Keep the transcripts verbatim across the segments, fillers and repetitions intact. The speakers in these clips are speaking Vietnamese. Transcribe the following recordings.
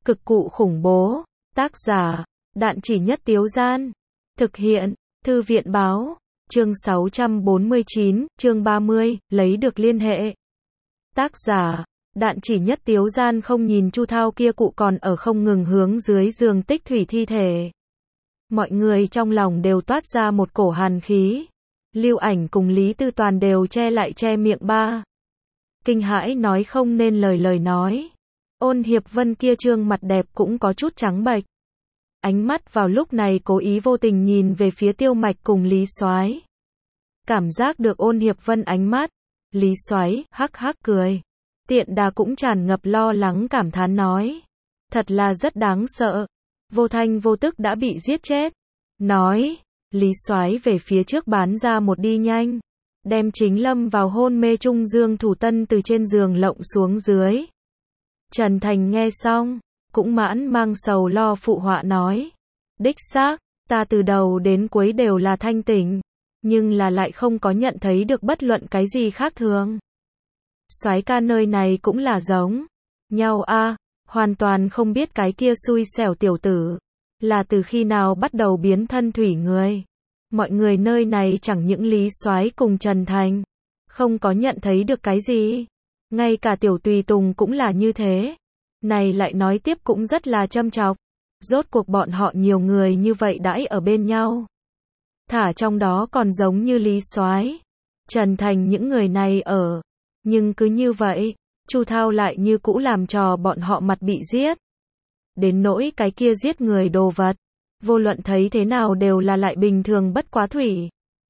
Cực cụ khủng bố. Tác giả, Đạn Chỉ Nhất Tiếu Gian. Thực hiện, Thư viện báo. Chương sáu trăm bốn mươi chín, chương ba mươi, lấy được liên hệ. Tác giả, Đạn Chỉ Nhất Tiếu Gian không nhìn Chu Thao kia cụ còn ở không ngừng hướng dưới giường tích thủy thi thể. Mọi người trong lòng đều toát ra một cổ hàn khí. Lưu Ảnh cùng Lý Tư Toàn đều che lại che miệng ba. Kinh hãi nói không nên lời lời nói. Ôn Hiệp Vân kia trương mặt đẹp cũng có chút trắng bệch. Ánh mắt vào lúc này cố ý vô tình nhìn về phía Tiêu Mạch cùng Lý Soái. Cảm giác được Ôn Hiệp Vân ánh mắt, Lý Soái hắc hắc cười. Tiện Đà cũng tràn ngập lo lắng cảm thán nói. Thật là rất đáng sợ. Vô thanh vô tức đã bị giết chết. Nói, Lý Soái về phía trước bán ra một đi nhanh. Đem chính lâm vào hôn mê trung Dương Thủ Tân từ trên giường lộng xuống dưới. Trần Thành nghe xong, cũng mãn mang sầu lo phụ họa nói. Đích xác, ta từ đầu đến cuối đều là thanh tỉnh. Nhưng là lại không có nhận thấy được bất luận cái gì khác thường. Soái ca nơi này cũng là giống nhau a, hoàn toàn không biết cái kia xui xẻo tiểu tử là từ khi nào bắt đầu biến thân thủy người. Mọi người nơi này chẳng những Lý Soái cùng Trần Thành không có nhận thấy được cái gì, ngay cả tiểu tùy tùng cũng là như thế. Này lại nói tiếp cũng rất là châm chọc. Rốt cuộc bọn họ nhiều người như vậy đãi ở bên nhau. Thả trong đó còn giống như Lý Soái, Trần Thành những người này ở. Nhưng cứ như vậy, Chu Thao lại như cũ làm trò bọn họ mặt bị giết. Đến nỗi cái kia giết người đồ vật, vô luận thấy thế nào đều là lại bình thường bất quá thủy.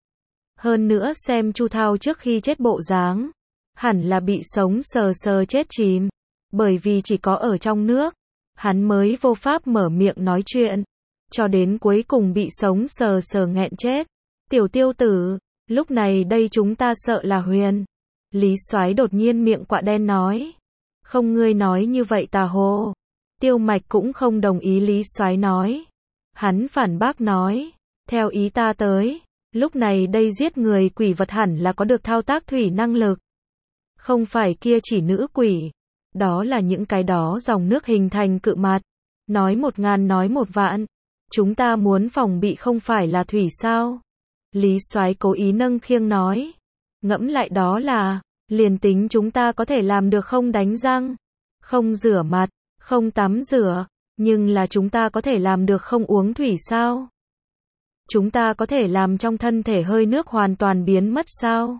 Hơn nữa xem Chu Thao trước khi chết bộ dáng, hẳn là bị sống sờ sờ chết chìm. Bởi vì chỉ có ở trong nước, hắn mới vô pháp mở miệng nói chuyện. Cho đến cuối cùng bị sống sờ sờ nghẹn chết. Tiểu Tiêu tử, lúc này đây chúng ta sợ là Huyền. Lý Soái đột nhiên miệng quạ đen nói. Không ngươi nói như vậy tà hồ. Tiêu Mạch cũng không đồng ý Lý Soái nói. Hắn phản bác nói. Theo ý ta tới, lúc này đây giết người quỷ vật hẳn là có được thao tác thủy năng lực. Không phải kia chỉ nữ quỷ. Đó là những cái đó dòng nước hình thành cự mặt. Nói một ngàn nói một vạn. Chúng ta muốn phòng bị không phải là thủy sao? Lý Soái cố ý nâng khiêng nói. Ngẫm lại đó là, liền tính chúng ta có thể làm được không đánh răng, không rửa mặt, không tắm rửa, nhưng là chúng ta có thể làm được không uống thủy sao? Chúng ta có thể làm trong thân thể hơi nước hoàn toàn biến mất sao?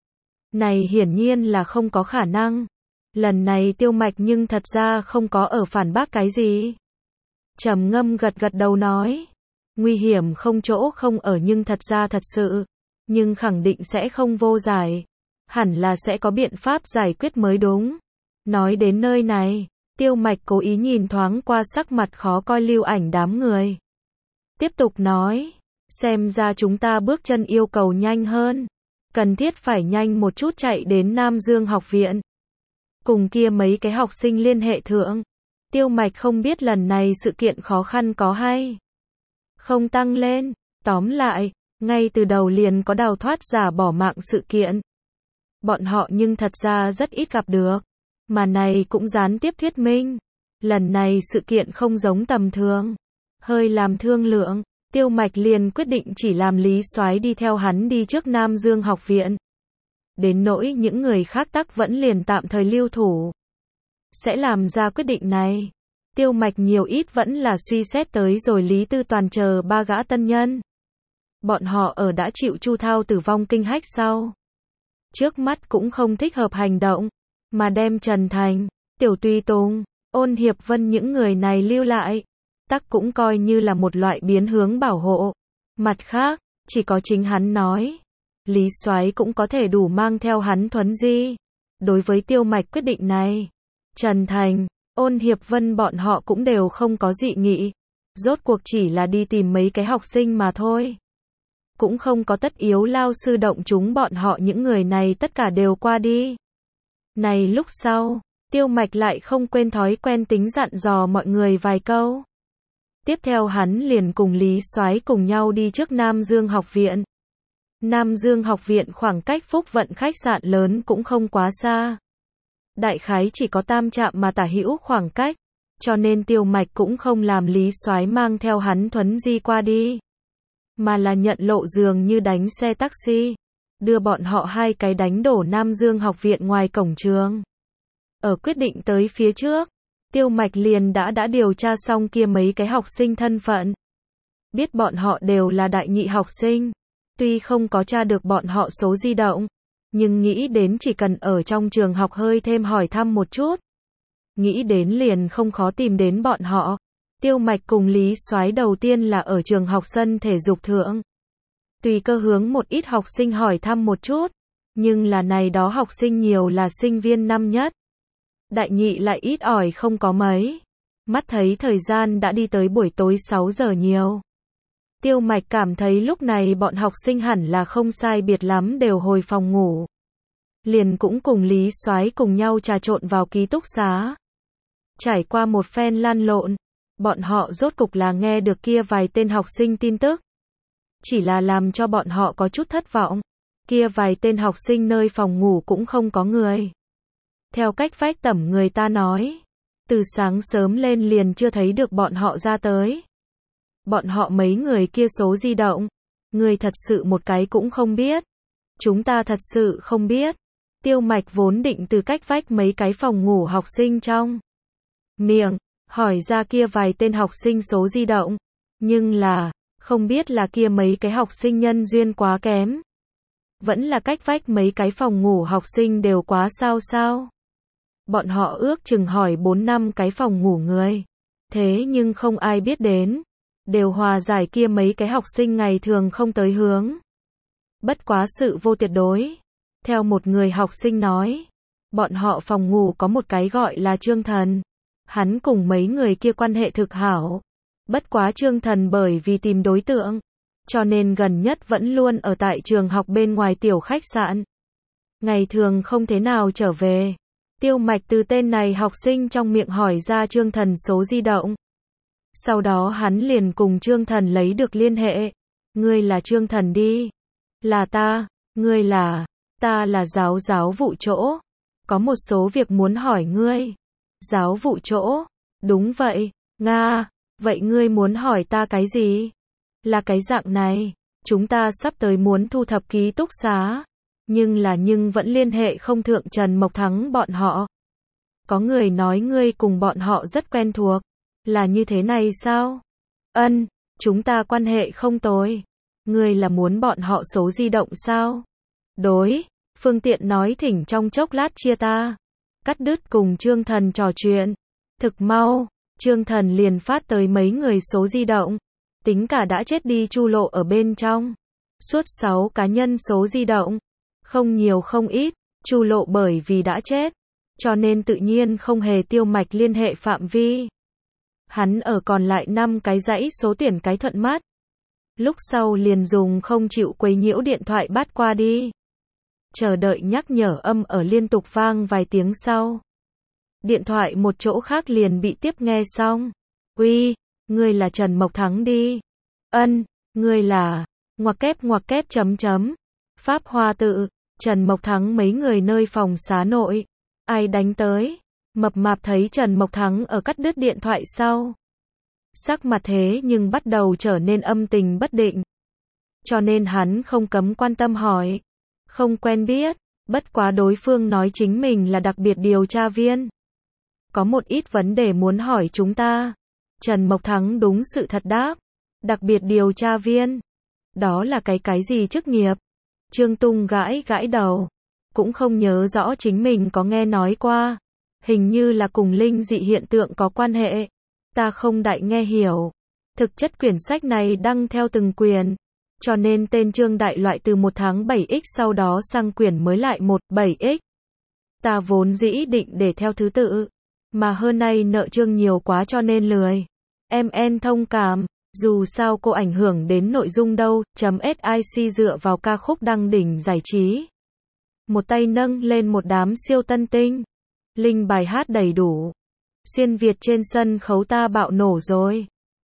Này hiển nhiên là không có khả năng. Lần này Tiêu Mạch nhưng thật ra không có ở phản bác cái gì. Trầm ngâm gật gật đầu nói. Nguy hiểm không chỗ không ở nhưng thật ra thật sự. Nhưng khẳng định sẽ không vô giải. Hẳn là sẽ có biện pháp giải quyết mới đúng. Nói đến nơi này, Tiêu Mạch cố ý nhìn thoáng qua sắc mặt khó coi Lưu Ảnh đám người. Tiếp tục nói. Xem ra chúng ta bước chân yêu cầu nhanh hơn. Cần thiết phải nhanh một chút chạy đến Nam Dương học viện. Cùng kia mấy cái học sinh liên hệ thượng. Tiêu Mạch không biết lần này sự kiện khó khăn có hay không tăng lên. Tóm lại, ngay từ đầu liền có đào thoát giả bỏ mạng sự kiện. Bọn họ nhưng thật ra rất ít gặp được. Mà này cũng gián tiếp thuyết minh. Lần này sự kiện không giống tầm thường. Hơi làm thương lượng, Tiêu Mạch liền quyết định chỉ làm Lý Soái đi theo hắn đi trước Nam Dương học viện. Đến nỗi những người khác tắc vẫn liền tạm thời lưu thủ. Sẽ làm ra quyết định này. Tiêu Mạch nhiều ít vẫn là suy xét tới rồi Lý Tư Toàn chờ ba gã tân nhân. Bọn họ ở đã chịu Chu Thao tử vong kinh hách sau. Trước mắt cũng không thích hợp hành động. Mà đem Trần Thành, Tiểu Tùy Tùng, Ôn Hiệp Vân những người này lưu lại. Tắc cũng coi như là một loại biến hướng bảo hộ. Mặt khác, chỉ có chính hắn nói. Lý Soái cũng có thể đủ mang theo hắn thuấn di. Đối với Tiêu Mạch quyết định này, Trần Thành, Ôn Hiệp Vân bọn họ cũng đều không có dị nghị. Rốt cuộc chỉ là đi tìm mấy cái học sinh mà thôi. Cũng không có tất yếu lao sư động chúng bọn họ những người này tất cả đều qua đi. Này lúc sau, Tiêu Mạch lại không quên thói quen tính dặn dò mọi người vài câu. Tiếp theo hắn liền cùng Lý Soái cùng nhau đi trước Nam Dương học viện. Nam Dương học viện khoảng cách Phúc Vận khách sạn lớn cũng không quá xa. Đại khái chỉ có tam trạm mà tả hữu khoảng cách. cho nên Tiêu Mạch cũng không làm Lý Soái mang theo hắn thuấn di qua đi, mà là nhận lộ dường như đánh xe taxi, đưa bọn họ hai cái đánh đổ Nam Dương học viện ngoài cổng trường. Ở quyết định tới phía trước, Tiêu Mạch liền đã đã điều tra xong kia mấy cái học sinh thân phận. Biết bọn họ đều là đại nhị học sinh, tuy không có tra được bọn họ số di động, nhưng nghĩ đến chỉ cần ở trong trường học hơi thêm hỏi thăm một chút, nghĩ đến liền không khó tìm đến bọn họ. Tiêu Mạch cùng Lý Soái đầu tiên là ở trường học sân thể dục thượng, tùy cơ hướng một ít học sinh hỏi thăm một chút, nhưng là này đó học sinh nhiều là sinh viên năm nhất, đại nhị lại ít ỏi không có mấy. Mắt thấy thời gian đã đi tới buổi tối sáu giờ nhiều. Tiêu Mạch cảm thấy lúc này bọn học sinh hẳn là không sai biệt lắm đều hồi phòng ngủ. Liền cũng cùng Lý Soái cùng nhau trà trộn vào ký túc xá. Trải qua một phen lăn lộn, bọn họ rốt cục là nghe được kia vài tên học sinh tin tức. Chỉ là làm cho bọn họ có chút thất vọng. Kia vài tên học sinh nơi phòng ngủ cũng không có người. Theo cách vách tẩm người ta nói, từ sáng sớm lên liền chưa thấy được bọn họ ra tới. Bọn họ mấy người kia số di động, người thật sự một cái cũng không biết. Chúng ta thật sự không biết. Tiêu Mạch vốn định từ cách vách mấy cái phòng ngủ học sinh trong miệng, hỏi ra kia vài tên học sinh số di động. Nhưng là, không biết là kia mấy cái học sinh nhân duyên quá kém. Vẫn là cách vách mấy cái phòng ngủ học sinh đều quá sao sao. Bọn họ ước chừng hỏi bốn năm cái phòng ngủ người. Thế nhưng không ai biết đến. Đều hòa giải kia mấy cái học sinh ngày thường không tới hướng. Bất quá sự vô tuyệt đối. Theo một người học sinh nói, bọn họ phòng ngủ có một cái gọi là Trương Thần. Hắn cùng mấy người kia quan hệ thực hảo. Bất quá Trương Thần bởi vì tìm đối tượng, cho nên gần nhất vẫn luôn ở tại trường học bên ngoài tiểu khách sạn. Ngày thường không thế nào trở về. Tiêu Mạch từ tên này học sinh trong miệng hỏi ra Trương Thần số di động. Sau đó hắn liền cùng Trương Thần lấy được liên hệ. Ngươi là Trương Thần đi. Là ta. Ngươi là. Ta là giáo giáo vụ chỗ. Có một số việc muốn hỏi ngươi. Giáo vụ chỗ. Đúng vậy. Nga. Vậy ngươi muốn hỏi ta cái gì? Là cái dạng này. Chúng ta sắp tới muốn thu thập ký túc xá. Nhưng là nhưng vẫn liên hệ không thượng Trần Mộc Thắng bọn họ. Có người nói ngươi cùng bọn họ rất quen thuộc. Là như thế này sao? Ân, chúng ta quan hệ không tồi. Ngươi là muốn bọn họ số di động sao? Đối, phương tiện nói thỉnh trong chốc lát chia ta. Cắt đứt cùng Trương Thần trò chuyện. Thực mau, Trương Thần liền phát tới mấy người số di động. Tính cả đã chết đi Chu Lộ ở bên trong. Suốt sáu cá nhân số di động. Không nhiều không ít, Chu Lộ bởi vì đã chết, cho nên tự nhiên không hề Tiêu Mạch liên hệ phạm vi. Hắn ở còn lại năm cái dãy số tuyển cái thuận mắt. Lúc sau liền dùng không chịu quấy nhiễu điện thoại bắt qua đi. Chờ đợi nhắc nhở âm ở liên tục vang vài tiếng sau. Điện thoại một chỗ khác liền bị tiếp nghe xong. Uy, ngươi là Trần Mộc Thắng đi. Ân, ngươi là, ngoặc kép ngoặc kép chấm chấm. Pháp Hoa tự, Trần Mộc Thắng mấy người nơi phòng xá nội. Ai đánh tới? Mập mạp thấy Trần Mộc Thắng ở cắt đứt điện thoại sau. Sắc mặt thế nhưng bắt đầu trở nên âm tình bất định. Cho nên hắn không cấm quan tâm hỏi. Không quen biết, bất quá đối phương nói chính mình là đặc biệt điều tra viên. Có một ít vấn đề muốn hỏi chúng ta. Trần Mộc Thắng đúng sự thật đáp. Đặc biệt điều tra viên. Đó là cái cái gì chức nghiệp? Trương Tung gãi gãi đầu. Cũng không nhớ rõ chính mình có nghe nói qua. Hình như là cùng linh dị hiện tượng có quan hệ. Ta không đại nghe hiểu. Thực chất quyển sách này đăng theo từng quyển. Cho nên tên chương đại loại từ một tháng bảy x sau đó sang quyển mới lại một bảy x. Ta vốn dĩ định để theo thứ tự. Mà hơn nay nợ chương nhiều quá cho nên lười. Em en thông cảm. Dù sao cô ảnh hưởng đến nội dung đâu, chấm sic dựa vào ca khúc đăng đỉnh giải trí. Một tay nâng lên một đám siêu tân tinh. Linh bài hát đầy đủ. Xuyên Việt trên sân khấu ta bạo nổ rồi.